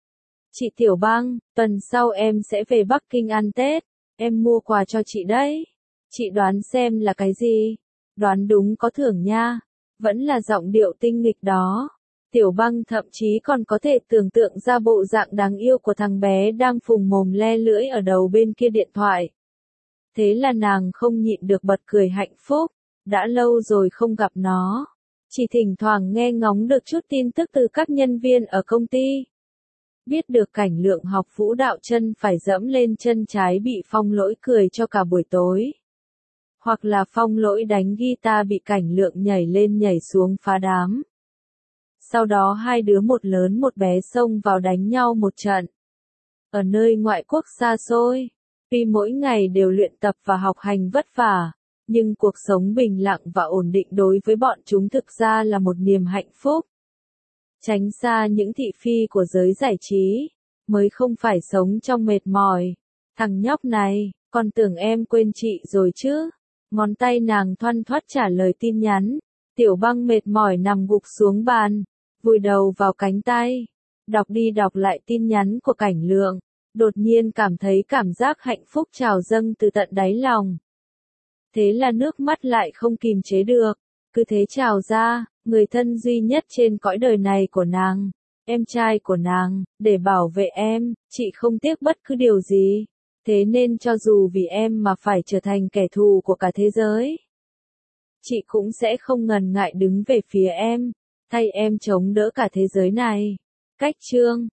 Chị Tiểu Băng, tuần sau em sẽ về Bắc Kinh ăn Tết. Em mua quà cho chị đấy. Chị đoán xem là cái gì? Đoán đúng có thưởng nha. Vẫn là giọng điệu tinh nghịch đó. Tiểu Băng thậm chí còn có thể tưởng tượng ra bộ dạng đáng yêu của thằng bé đang phùng mồm le lưỡi ở đầu bên kia điện thoại. Thế là nàng không nhịn được bật cười hạnh phúc. Đã lâu rồi không gặp nó. Chỉ thỉnh thoảng nghe ngóng được chút tin tức từ các nhân viên ở công ty. Biết được Cảnh Lượng học vũ đạo chân phải dẫm lên chân trái bị Phong Lỗi cười cho cả buổi tối. Hoặc là Phong Lỗi đánh guitar bị Cảnh Lượng nhảy lên nhảy xuống phá đám. Sau đó hai đứa một lớn một bé xông vào đánh nhau một trận. Ở nơi ngoại quốc xa xôi, tuy mỗi ngày đều luyện tập và học hành vất vả, nhưng cuộc sống bình lặng và ổn định đối với bọn chúng thực ra là một niềm hạnh phúc. Tránh xa những thị phi của giới giải trí, mới không phải sống trong mệt mỏi. Thằng nhóc này, con tưởng em quên chị rồi chứ? Ngón tay nàng thoăn thoắt trả lời tin nhắn. Tiểu Băng mệt mỏi nằm gục xuống bàn, vùi đầu vào cánh tay, đọc đi đọc lại tin nhắn của Cảnh Lượng, đột nhiên cảm thấy cảm giác hạnh phúc trào dâng từ tận đáy lòng. Thế là nước mắt lại không kìm chế được, cứ thế trào ra, người thân duy nhất trên cõi đời này của nàng, em trai của nàng, để bảo vệ em, chị không tiếc bất cứ điều gì. Thế nên cho dù vì em mà phải trở thành kẻ thù của cả thế giới, chị cũng sẽ không ngần ngại đứng về phía em, thay em chống đỡ cả thế giới này. Cách chương